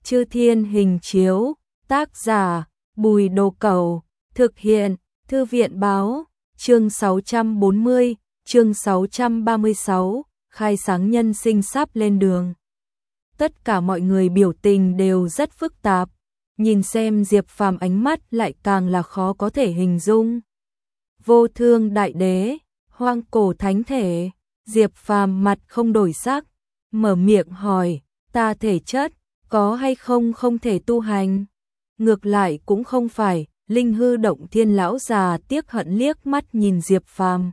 Chư Thiên Hình Chiếu, tác giả Bùi Đồ Cẩu, thực hiện Thư viện Báo, chương 640, chương 636, khai sáng nhân sinh sắp lên đường. Tất cả mọi người biểu tình đều rất phức tạp, nhìn xem Diệp Phàm ánh mắt lại càng là khó có thể hình dung. Vô Thương Đại Đế, hoang cổ thánh thể, Diệp Phàm mặt không đổi sắc, mở miệng hỏi, ta thể chất có hay không thể tu hành? Ngược lại cũng không phải. Linh Hư Động Thiên lão già tiếc hận liếc mắt nhìn Diệp Phàm,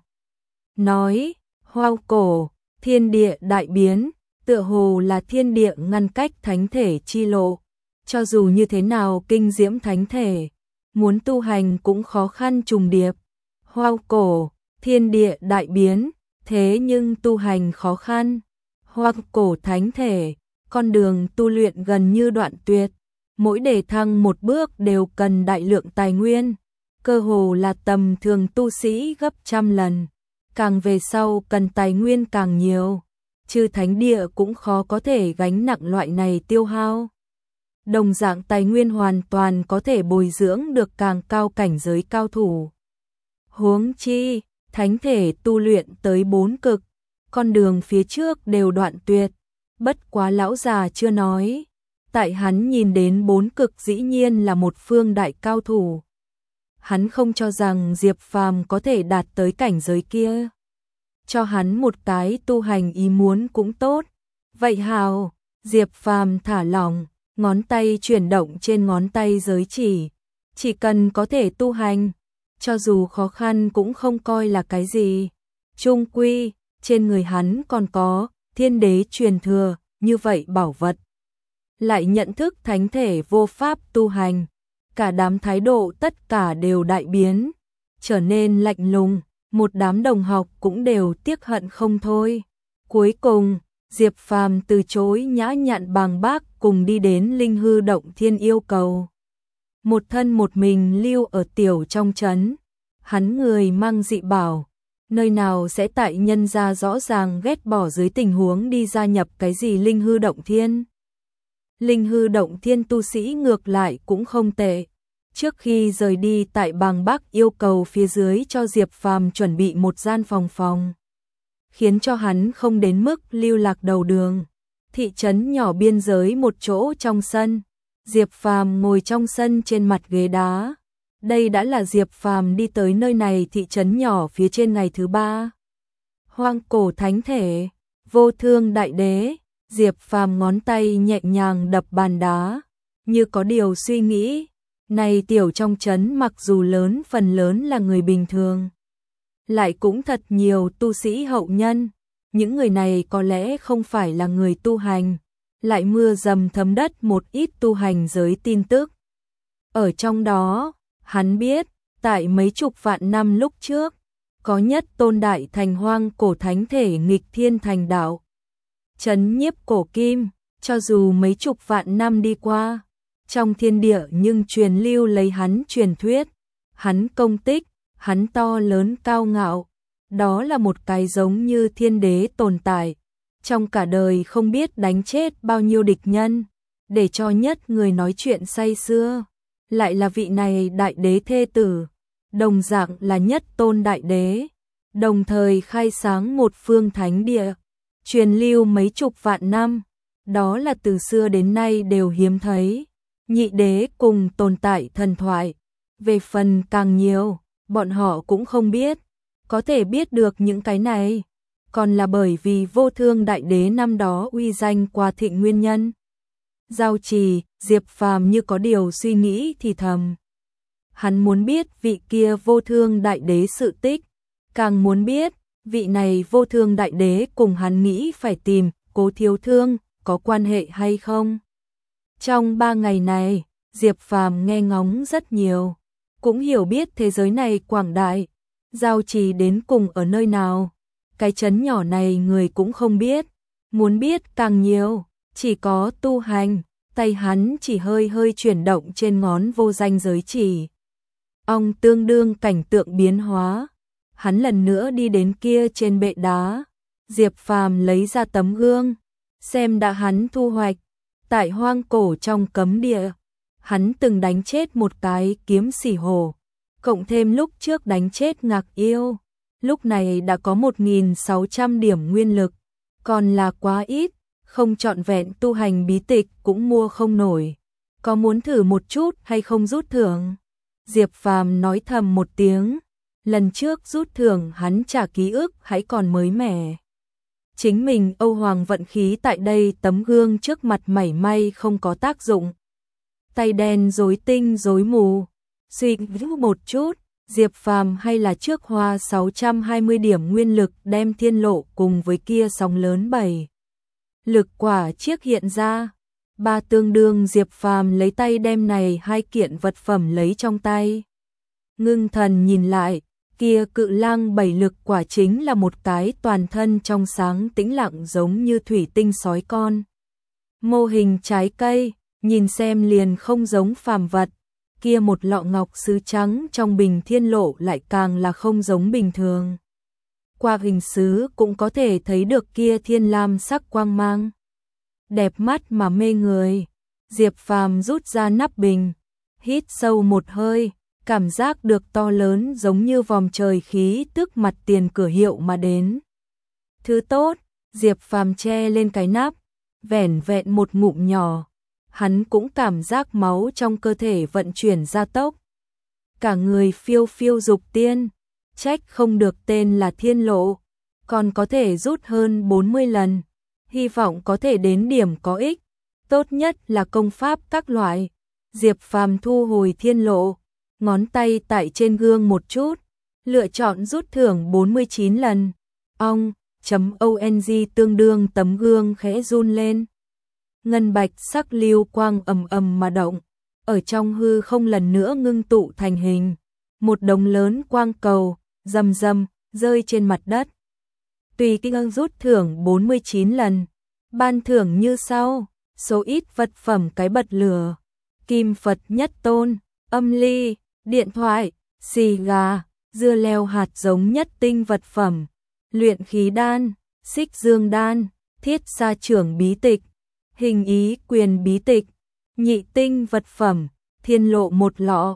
nói: hoang cổ, thiên địa đại biến, tựa hồ là thiên địa ngăn cách thánh thể chi lộ. Cho dù như thế nào kinh diễm thánh thể, muốn tu hành cũng khó khăn trùng điệp. Hoang cổ, thiên địa đại biến, thế nhưng tu hành khó khăn. Hoang cổ thánh thể, con đường tu luyện gần như đoạn tuyệt. Mỗi đề thăng một bước đều cần đại lượng tài nguyên, cơ hồ là tầm thường tu sĩ gấp trăm lần. Càng về sau cần tài nguyên càng nhiều, chư thánh địa cũng khó có thể gánh nặng loại này tiêu hao. Đồng dạng tài nguyên hoàn toàn có thể bồi dưỡng được càng cao cảnh giới cao thủ. Huống chi, thánh thể tu luyện tới 4 cực, con đường phía trước đều đoạn tuyệt. Bất quá lão già chưa nói, tại hắn nhìn đến 4 cực dĩ nhiên là một phương đại cao thủ. Hắn không cho rằng Diệp Phàm có thể đạt tới cảnh giới kia. Cho hắn một cái tu hành ý muốn cũng tốt. Vậy hào, Diệp Phàm thả lỏng, ngón tay chuyển động trên ngón tay giới chỉ cần có thể tu hành, cho dù khó khăn cũng không coi là cái gì. Chung quy, trên người hắn còn có thiên đế truyền thừa, như vậy bảo vật. Lại nhận thức thánh thể vô pháp tu hành, cả đám thái độ tất cả đều đại biến, trở nên lạnh lùng, một đám đồng học cũng đều tiếc hận không thôi. Cuối cùng, Diệp Phàm từ chối nhã nhặn bàng bác cùng đi đến Linh Hư Động Thiên yêu cầu. Một thân một mình lưu ở tiểu trong trấn, hắn người mang dị bảo, nơi nào sẽ tại nhân gia rõ ràng ghét bỏ dưới tình huống đi gia nhập cái gì Linh Hư Động Thiên. Linh Hư Động Thiên tu sĩ ngược lại cũng không tệ. Trước khi rời đi tại Bàng Bắc yêu cầu phía dưới cho Diệp Phàm chuẩn bị một gian phòng, khiến cho hắn không đến mức lưu lạc đầu đường. Thị trấn nhỏ biên giới một chỗ trong sân, Diệp Phàm ngồi trong sân trên mặt ghế đá. Đây đã là Diệp Phàm đi tới nơi này thị trấn nhỏ phía trên ngày thứ 3. Hoang cổ thánh thể, vô thương đại đế. Diệp Phàm ngón tay nhẹ nhàng đập bàn đá, như có điều suy nghĩ. Này tiểu trong trấn mặc dù lớn phần lớn là người bình thường, lại cũng thật nhiều tu sĩ hậu nhân. Những người này có lẽ không phải là người tu hành, lại mưa dầm thấm đất một ít tu hành giới tin tức. Ở trong đó, hắn biết, tại mấy chục vạn năm lúc trước, có nhất tôn đại thành hoang cổ thánh thể nghịch thiên thành đạo. Trấn nhiếp cổ kim, cho dù mấy chục vạn năm đi qua, trong thiên địa nhưng truyền lưu lấy hắn truyền thuyết, hắn công tích, hắn to lớn cao ngạo, đó là một cái giống như thiên đế tồn tại, trong cả đời không biết đánh chết bao nhiêu địch nhân, để cho nhất người nói chuyện say sưa, lại là vị này đại đế thê tử, đồng dạng là nhất tôn đại đế, đồng thời khai sáng một phương thánh địa. Truyền lưu mấy chục vạn năm, đó là từ xưa đến nay đều hiếm thấy. Nhị đế cùng tồn tại thần thoại, về phần càng nhiều, bọn họ cũng không biết. Có thể biết được những cái này, còn là bởi vì vô thương đại đế năm đó uy danh qua thịnh nguyên nhân. Giao Trì, Diệp Phàm như có điều suy nghĩ thì thầm. Hắn muốn biết vị kia vô thương đại đế sự tích, càng muốn biết vị này vô thương đại đế cùng hắn nghĩ phải tìm Cố Thiếu Thương có quan hệ hay không. Trong 3 ngày này, Diệp Phàm nghe ngóng rất nhiều, cũng hiểu biết thế giới này quảng đại. Giao Trì đến cùng ở nơi nào, cái trấn nhỏ này người cũng không biết. Muốn biết càng nhiều, chỉ có tu hành. Tay hắn chỉ hơi hơi chuyển động trên ngón vô danh giới chỉ. Ông tương đương cảnh tượng biến hóa. Hắn lần nữa đi đến kia trên bệ đá. Diệp Phàm lấy ra tấm gương, xem đã hắn thu hoạch. tại hoang cổ trong cấm địa, hắn từng đánh chết một cái kiếm xỉ hổ, cộng thêm lúc trước đánh chết Ngạc Yêu, lúc này đã có 1.600 điểm nguyên lực, còn là quá ít, không trọn vẹn tu hành bí tịch cũng mua không nổi. Có muốn thử một chút hay không rút thưởng? Diệp Phàm nói thầm một tiếng, lần trước rút thưởng hắn trả ký ức hãy còn mới mẻ. Chính mình Âu Hoàng vận khí tại đây tấm gương trước mặt mảy may không có tác dụng. Tay đen rối tinh rối mù, suy nghĩ một chút, Diệp Phàm hay là trước hoa 620 điểm nguyên lực đem thiên lộ cùng với kia sóng lớn 7. Lực quả chiếc hiện ra, ba tương đương Diệp Phàm lấy tay đem này hai kiện vật phẩm lấy trong tay. Ngưng thần nhìn lại, kia cự lang 7 lực quả chính là một cái toàn thân trong sáng tĩnh lặng giống như thủy tinh sói con. Mô hình trái cây, nhìn xem liền không giống phàm vật, kia một lọ ngọc sứ trắng trong bình thiên lộ lại càng là không giống bình thường. Qua hình sứ cũng có thể thấy được kia thiên lam sắc quang mang. Đẹp mắt mà mê người. Diệp Phàm rút ra nắp bình, hít sâu một hơi, cảm giác được to lớn giống như vòm trời khí tức mặt tiền cửa hiệu mà đến. Thứ tốt, Diệp Phàm che lên cái nắp, vẻn vẹn một ngụm nhỏ, hắn cũng cảm giác máu trong cơ thể vận chuyển gia tốc. Cả người phiêu phiêu dục tiên, trách không được tên là thiên lộ, còn có thể rút hơn 40 lần, hy vọng có thể đến điểm có ích, tốt nhất là công pháp các loại. Diệp Phàm thu hồi thiên lộ, ngón tay tại trên gương một chút, lựa chọn rút thưởng 49 lần. Ong, .ong tương đương tấm gương khẽ run lên. Ngân bạch sắc lưu quang ầm ầm mà động, ở trong hư không lần nữa ngưng tụ thành hình, một đống lớn quang cầu, rầm rầm, rơi trên mặt đất. Tùy kinh rút thưởng 49 lần, ban thưởng như sau, số ít vật phẩm cái bật lửa, kim Phật nhất tôn, âm ly, điện thoại, xì gà, dưa leo hạt giống nhất tinh vật phẩm, luyện khí đan, xích dương đan, thiết sa trưởng bí tịch, hình ý quyền bí tịch, nhị tinh vật phẩm, thiên lộ một lọ,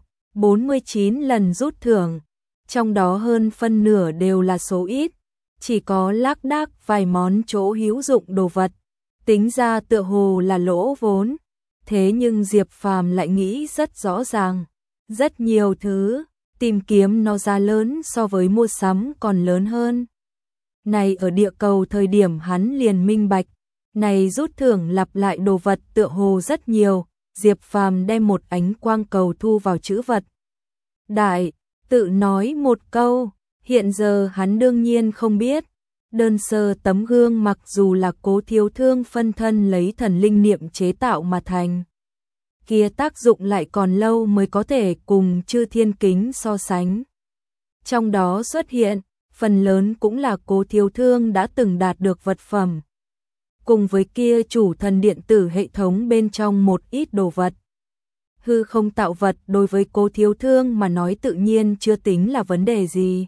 49 lần rút thưởng, trong đó hơn phân nửa đều là số ít, chỉ có lác đác vài món chỗ hữu dụng đồ vật, tính ra tựa hồ là lỗ vốn, thế nhưng Diệp Phàm lại nghĩ rất rõ ràng, rất nhiều thứ, tìm kiếm nó giá lớn so với mua sắm còn lớn hơn. Này ở địa cầu thời điểm hắn liền minh bạch, này rút thưởng lặp lại đồ vật tựa hồ rất nhiều, Diệp Phàm đem một ánh quang cầu thu vào trữ vật. Đại, tự nói một câu, hiện giờ hắn đương nhiên không biết, đơn sơ tấm gương mặc dù là Cố Thiếu Thương phân thân lấy thần linh niệm chế tạo mà thành, kia tác dụng lại còn lâu mới có thể cùng Chư Thiên Kính so sánh. Trong đó xuất hiện, phần lớn cũng là Cố Thiếu Thương đã từng đạt được vật phẩm, cùng với kia chủ thần điện tử hệ thống bên trong một ít đồ vật. Hư không tạo vật đối với Cố Thiếu Thương mà nói tự nhiên chưa tính là vấn đề gì.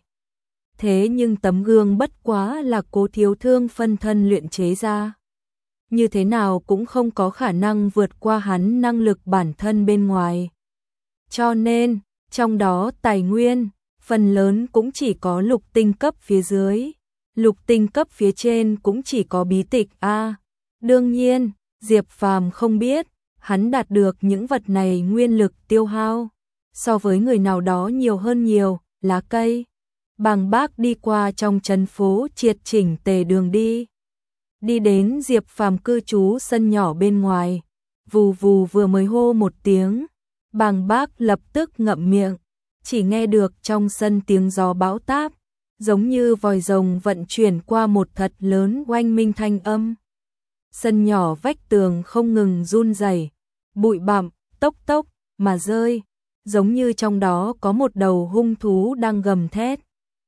Thế nhưng tấm gương bất quá là Cố Thiếu Thương phân thân luyện chế ra, như thế nào cũng không có khả năng vượt qua hắn năng lực bản thân bên ngoài. Cho nên, trong đó tài nguyên, phần lớn cũng chỉ có lục tinh cấp phía dưới, lục tinh cấp phía trên cũng chỉ có bí tịch A. Đương nhiên, Diệp Phàm không biết, hắn đạt được những vật này nguyên lực tiêu hao, so với người nào đó nhiều hơn nhiều, lá cây. Bàng bác đi qua trong trấn phố triệt chỉnh tề đường đi. Đi đến Diệp Phàm cư trú sân nhỏ bên ngoài, vù vù vừa mới hô một tiếng, Bàng bác lập tức ngậm miệng, chỉ nghe được trong sân tiếng gió bão táp, giống như vòi rồng vận chuyển qua một thật lớn oanh minh thanh âm. Sân nhỏ vách tường không ngừng run rẩy, bụi bặm, tốc tốc mà rơi, giống như trong đó có một đầu hung thú đang gầm thét.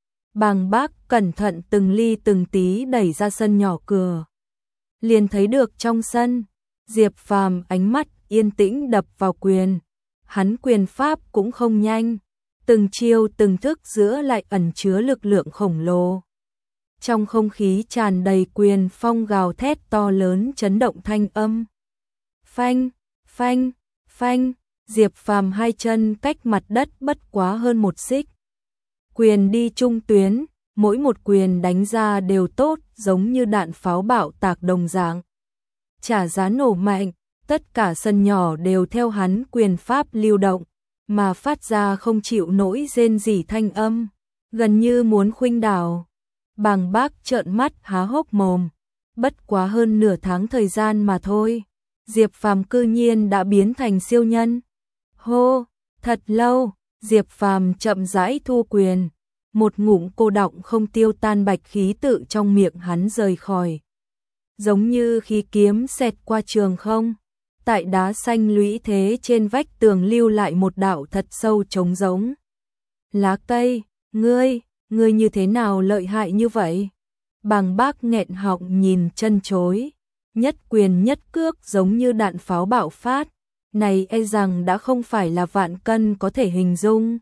Bàng bác cẩn thận từng ly từng tí đẩy ra sân nhỏ cửa, liền thấy được trong sân, Diệp Phàm ánh mắt yên tĩnh đập vào quyền, hắn quyền pháp cũng không nhanh, từng chiêu từng thức giữa lại ẩn chứa lực lượng khổng lồ. Trong không khí tràn đầy quyền phong gào thét to lớn chấn động thanh âm. Phanh, phanh, phanh, Diệp Phàm hai chân cách mặt đất bất quá hơn một xích. Quyền đi trung tuyến, mỗi một quyền đánh ra đều tốt, giống như đạn pháo bạo tạc đồng dạng. Trả giá nổ mạnh, tất cả sân nhỏ đều theo hắn quyền pháp lưu động, mà phát ra không chịu nổi rên rỉ thanh âm, gần như muốn khuynh đảo. Bàng Bác trợn mắt há hốc mồm, bất quá hơn nửa tháng thời gian mà thôi, Diệp Phàm cư nhiên đã biến thành siêu nhân. Hô, thật lâu, Diệp Phàm chậm rãi thu quyền, một ngụm cô đọng không tiêu tan bạch khí tự trong miệng hắn rời khỏi. Giống như khí kiếm xẹt qua trường không, tại đá xanh lũy thế trên vách tường lưu lại một đạo thật sâu trống rỗng. Lá cây, ngươi như thế nào lợi hại như vậy? Bàng Bác nghẹn họng nhìn chân chối, nhất quyền nhất cước giống như đạn pháo bạo phát, này e rằng đã không phải là vạn cân có thể hình dung.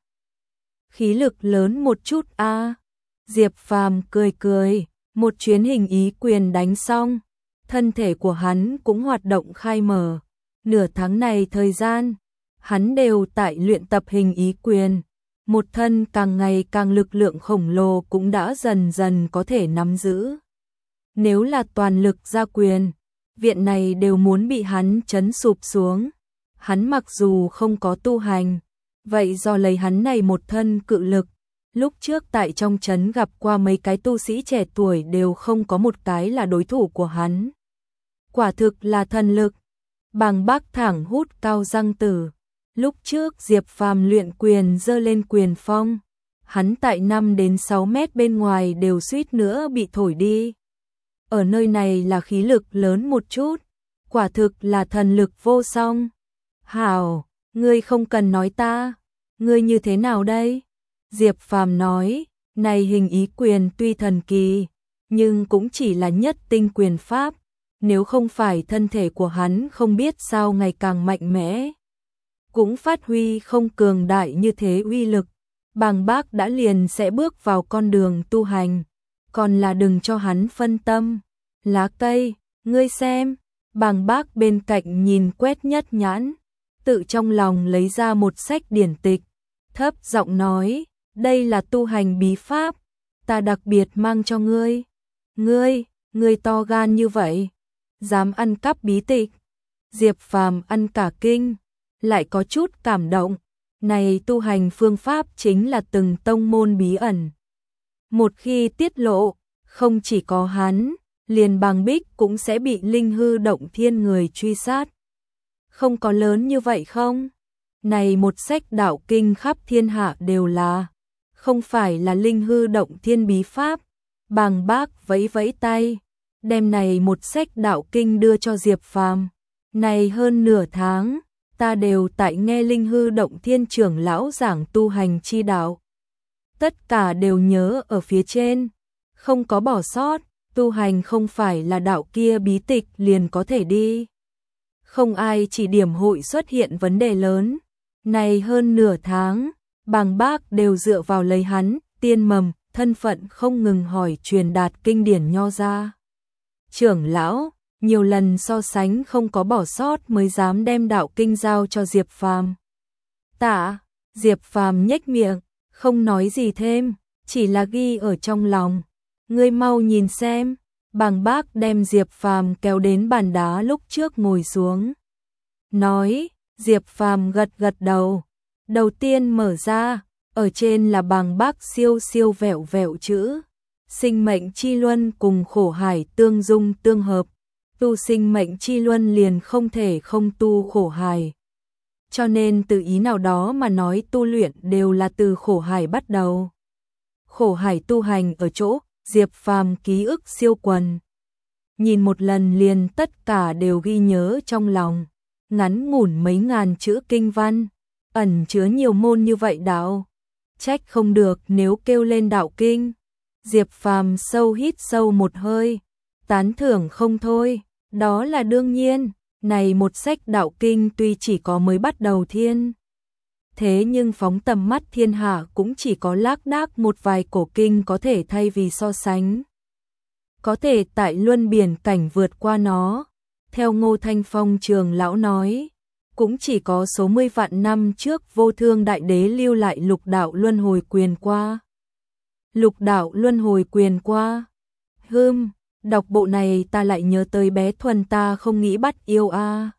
Khí lực lớn một chút a. Diệp Phàm cười cười, một chuyến hình ý quyền đánh xong, thân thể của hắn cũng hoạt động khai mở. Nửa tháng này thời gian, hắn đều tại luyện tập hình ý quyền, một thân càng ngày càng lực lượng khổng lồ cũng đã dần dần có thể nắm giữ. Nếu là toàn lực ra quyền, viện này đều muốn bị hắn chấn sụp xuống. Hắn mặc dù không có tu hành, vậy do lấy hắn này một thân cự lực, lúc trước tại trong trấn gặp qua mấy cái tu sĩ trẻ tuổi đều không có một cái là đối thủ của hắn. Quả thực là thần lực. Bàng Bác thẳng hút cao răng tử. Lúc trước Diệp Phàm luyện quyền giơ lên quyền phong, hắn tại 5 đến 6 mét bên ngoài đều suýt nữa bị thổi đi. Ở nơi này là khí lực lớn một chút, quả thực là thần lực vô song. Hảo, ngươi không cần nói ta, ngươi như thế nào đây? Diệp Phàm nói, này hình ý quyền tuy thần kỳ, nhưng cũng chỉ là nhất tinh quyền pháp, nếu không phải thân thể của hắn không biết sao ngày càng mạnh mẽ, cũng phát huy không cường đại như thế uy lực, Bàng Bác đã liền sẽ bước vào con đường tu hành, còn là đừng cho hắn phân tâm. Lá cây, ngươi xem, Bàng Bác bên cạnh nhìn quét nhất nhãn, tự trong lòng lấy ra một sách điển tịch, thấp giọng nói, đây là tu hành bí pháp, ta đặc biệt mang cho ngươi. Ngươi to gan như vậy, dám ăn cắp bí tịch. Diệp Phàm ăn cả kinh, lại có chút cảm động, này tu hành phương pháp chính là từng tông môn bí ẩn. Một khi tiết lộ, không chỉ có hắn, liền Bàng Bích cũng sẽ bị linh hư động thiên người truy sát. Không có lớn như vậy không? Này một sách đạo kinh khắp thiên hạ đều là, không phải là linh hư động thiên bí pháp. Bàng Bác vẫy vẫy tay, đem này một sách đạo kinh đưa cho Diệp Phàm. Này hơn nửa tháng, ta đều tại nghe linh hư động thiên trưởng lão giảng tu hành chi đạo. Tất cả đều nhớ ở phía trên, không có bỏ sót, tu hành không phải là đạo kia bí tịch liền có thể đi. Không ai chỉ điểm hội xuất hiện vấn đề lớn. Này hơn nửa tháng, Bàng Bác đều dựa vào lấy hắn, tiên mầm, thân phận không ngừng hỏi truyền đạt kinh điển nho ra. Trưởng lão, nhiều lần so sánh không có bỏ sót mới dám đem đạo kinh giao cho Diệp Phàm. Tạ, Diệp Phàm nhếch miệng, không nói gì thêm, chỉ là ghi ở trong lòng. Ngươi mau nhìn xem. Bàng Bác đem Diệp Phàm kéo đến bàn đá lúc trước ngồi xuống. Nói, Diệp Phàm gật gật đầu. Đầu tiên mở ra, ở trên là Bàng Bác siêu siêu vẹo vẹo chữ. Sinh mệnh chi luân cùng khổ hải tương dung tương hợp. Tu sinh mệnh chi luân liền không thể không tu khổ hải. Cho nên từ ý nào đó mà nói tu luyện đều là từ khổ hải bắt đầu. Khổ hải tu hành ở chỗ Diệp Phàm ký ức siêu quần. Nhìn một lần liền tất cả đều ghi nhớ trong lòng. Ngắn ngủn mấy ngàn chữ kinh văn, ẩn chứa nhiều môn như vậy đạo. Trách không được nếu kêu lên đạo kinh. Diệp Phàm sâu hít sâu một hơi, tán thưởng không thôi, đó là đương nhiên. Này một sách đạo kinh tuy chỉ có mới bắt đầu thiên, thế nhưng phóng tầm mắt thiên hạ cũng chỉ có lác đác một vài cổ kinh có thể thay vì so sánh. Có thể tại luân biển cảnh vượt qua nó, Theo Ngô Thanh Phong trường lão nói, cũng chỉ có số 10 vạn năm trước Vô Thương Đại Đế lưu lại Lục Đạo Luân Hồi Quyền qua. Lục Đạo Luân Hồi Quyền qua. Đọc bộ này ta lại nhớ tới bé Thuần ta không nghĩ bắt yêu a.